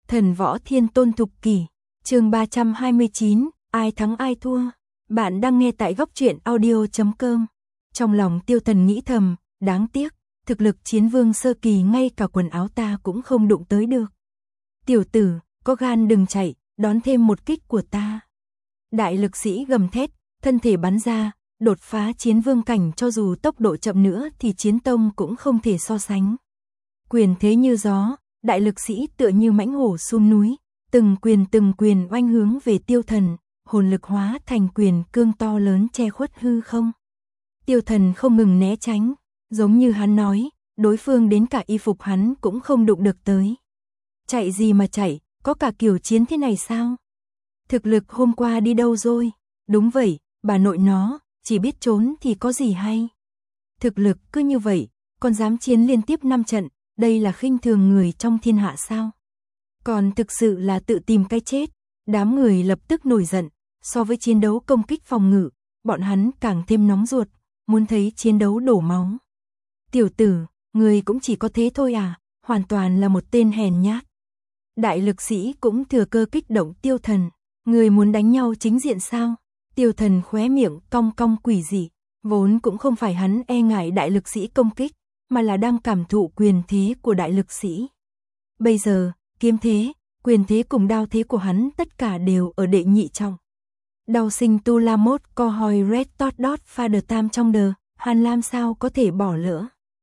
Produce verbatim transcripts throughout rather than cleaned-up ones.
Thần võ thiên tôn thục kỷ, chương ba trăm hai mươi chín, ai thắng ai thua. Bạn đang nghe tại góc truyện audio chấm com. Trong lòng Tiêu Thần nghĩ thầm, đáng tiếc, thực lực chiến vương sơ kỳ ngay cả quần áo ta cũng không đụng tới được. Tiểu tử, có gan đừng chạy, đón thêm một kích của ta. Đại lực sĩ gầm thét, thân thể bắn ra, đột phá chiến vương cảnh, cho dù tốc độ chậm nữa thì chiến tông cũng không thể so sánh. Quyền thế như gió, đại lực sĩ tựa như mãnh hổ sum núi, từng quyền từng quyền oanh hướng về Tiêu Thần, hồn lực hóa thành quyền cương to lớn che khuất hư không. Tiêu Thần không ngừng né tránh, giống như hắn nói, đối phương đến cả y phục hắn cũng không đụng được tới. Chạy gì mà chạy, có cả kiểu chiến thế này sao? Thực lực hôm qua đi đâu rồi? Đúng vậy, bà nội nó, chỉ biết trốn thì có gì hay. Thực lực cứ như vậy, còn dám chiến liên tiếp năm trận, đây là khinh thường người trong thiên hạ sao? Còn thực sự là tự tìm cái chết. Đám người lập tức nổi giận, so với chiến đấu công kích phòng ngự, bọn hắn càng thêm nóng ruột, muốn thấy chiến đấu đổ máu. Tiểu tử, người cũng chỉ có thế thôi à, hoàn toàn là một tên hèn nhát. Đại lực sĩ cũng thừa cơ kích động Tiêu Thần, người muốn đánh nhau chính diện sao? Tiêu Thần khóe miệng cong cong quỷ dị, vốn cũng không phải hắn e ngại đại lực sĩ công kích, mà là đang cảm thụ quyền thế của đại lực sĩ. Bây giờ, kiếm thế, quyền thế cùng đao thế của hắn tất cả đều ở đệ nhị trọng. Đao sinh tu la mốt co hoi red tot dot father tam trong đờ, Hàn Lam sao có thể bỏ lỡ.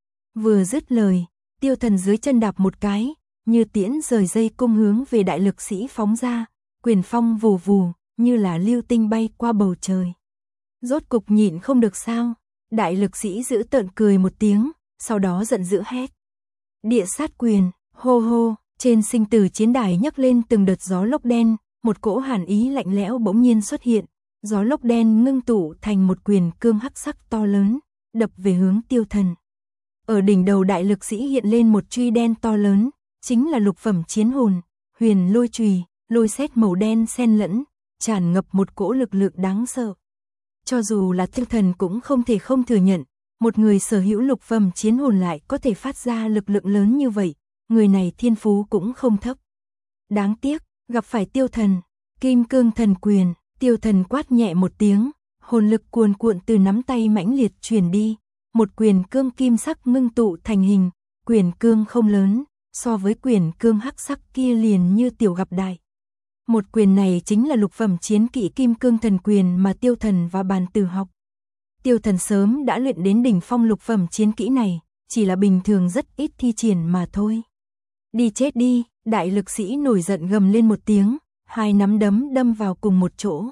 Vừa dứt lời, Tiêu Thần dưới chân đạp một cái, như tiễn rời dây cung hướng về đại lực sĩ phóng ra, quyền phong vù vù, như là lưu tinh bay qua bầu trời. Rốt cục nhịn không được sao? Đại lực sĩ giữ tợn cười một tiếng, sau đó giận dữ hét. Địa sát quyền, hô hô, trên sinh tử chiến đài nhấc lên từng đợt gió lốc đen, một cỗ hàn ý lạnh lẽo bỗng nhiên xuất hiện, gió lốc đen ngưng tụ thành một quyền cương hắc sắc to lớn, đập về hướng Tiêu Thần. Ở đỉnh đầu đại lực sĩ hiện lên một truy đen to lớn, chính là lục phẩm chiến hồn, huyền lôi chùy, lôi sét màu đen xen lẫn, tràn ngập một cỗ lực lượng đáng sợ. Cho dù là Tiêu Thần cũng không thể không thừa nhận, một người sở hữu lục phẩm chiến hồn lại có thể phát ra lực lượng lớn như vậy, người này thiên phú cũng không thấp. Đáng tiếc, gặp phải Tiêu Thần, kim cương thần quyền, Tiêu Thần quát nhẹ một tiếng, hồn lực cuồn cuộn từ nắm tay mãnh liệt truyền đi, một quyền cương kim sắc ngưng tụ thành hình, quyền cương không lớn, so với quyền cương hắc sắc kia liền như tiểu gặp đại. Một quyền này chính là lục phẩm chiến kỹ kim cương thần quyền mà Tiêu Thần và Bàn Tử học. Tiêu Thần sớm đã luyện đến đỉnh phong lục phẩm chiến kỹ này, chỉ là bình thường rất ít thi triển mà thôi. Đi chết đi, đại lực sĩ nổi giận gầm lên một tiếng, hai nắm đấm đâm vào cùng một chỗ.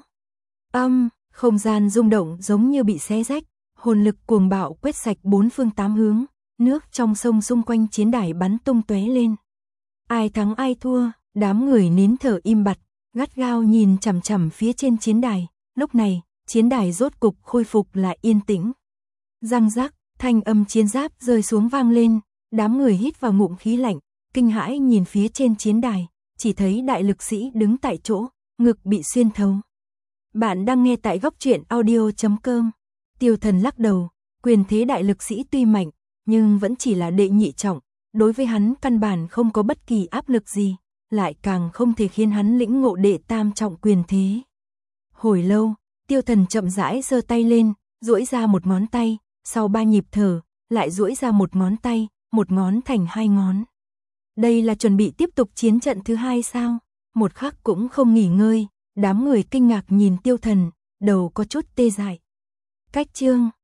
Âm, không gian rung động giống như bị xé rách, hồn lực cuồng bạo quét sạch bốn phương tám hướng, nước trong sông xung quanh chiến đài bắn tung tóe lên. Ai thắng ai thua, đám người nín thở im bặt, gắt gao nhìn chằm chằm phía trên chiến đài. Lúc này, chiến đài rốt cục khôi phục lại yên tĩnh. Răng rắc, thanh âm chiến giáp rơi xuống vang lên, đám người hít vào ngụm khí lạnh, kinh hãi nhìn phía trên chiến đài, chỉ thấy đại lực sĩ đứng tại chỗ, ngực bị xuyên thấu. Bạn đang nghe tại góc truyện audio chấm com. Tiêu Thần lắc đầu, quyền thế đại lực sĩ tuy mạnh, nhưng vẫn chỉ là đệ nhị trọng, đối với hắn căn bản không có bất kỳ áp lực gì, lại càng không thể khiến hắn lĩnh ngộ đệ tam trọng quyền thế. Hồi lâu, Tiêu Thần chậm rãi giơ tay lên, duỗi ra một ngón tay, sau ba nhịp thở, lại duỗi ra một ngón tay, một ngón thành hai ngón. Đây là chuẩn bị tiếp tục chiến trận thứ hai sao? Một khắc cũng không nghỉ ngơi, đám người kinh ngạc nhìn Tiêu Thần, đầu có chút tê dại. Cách chương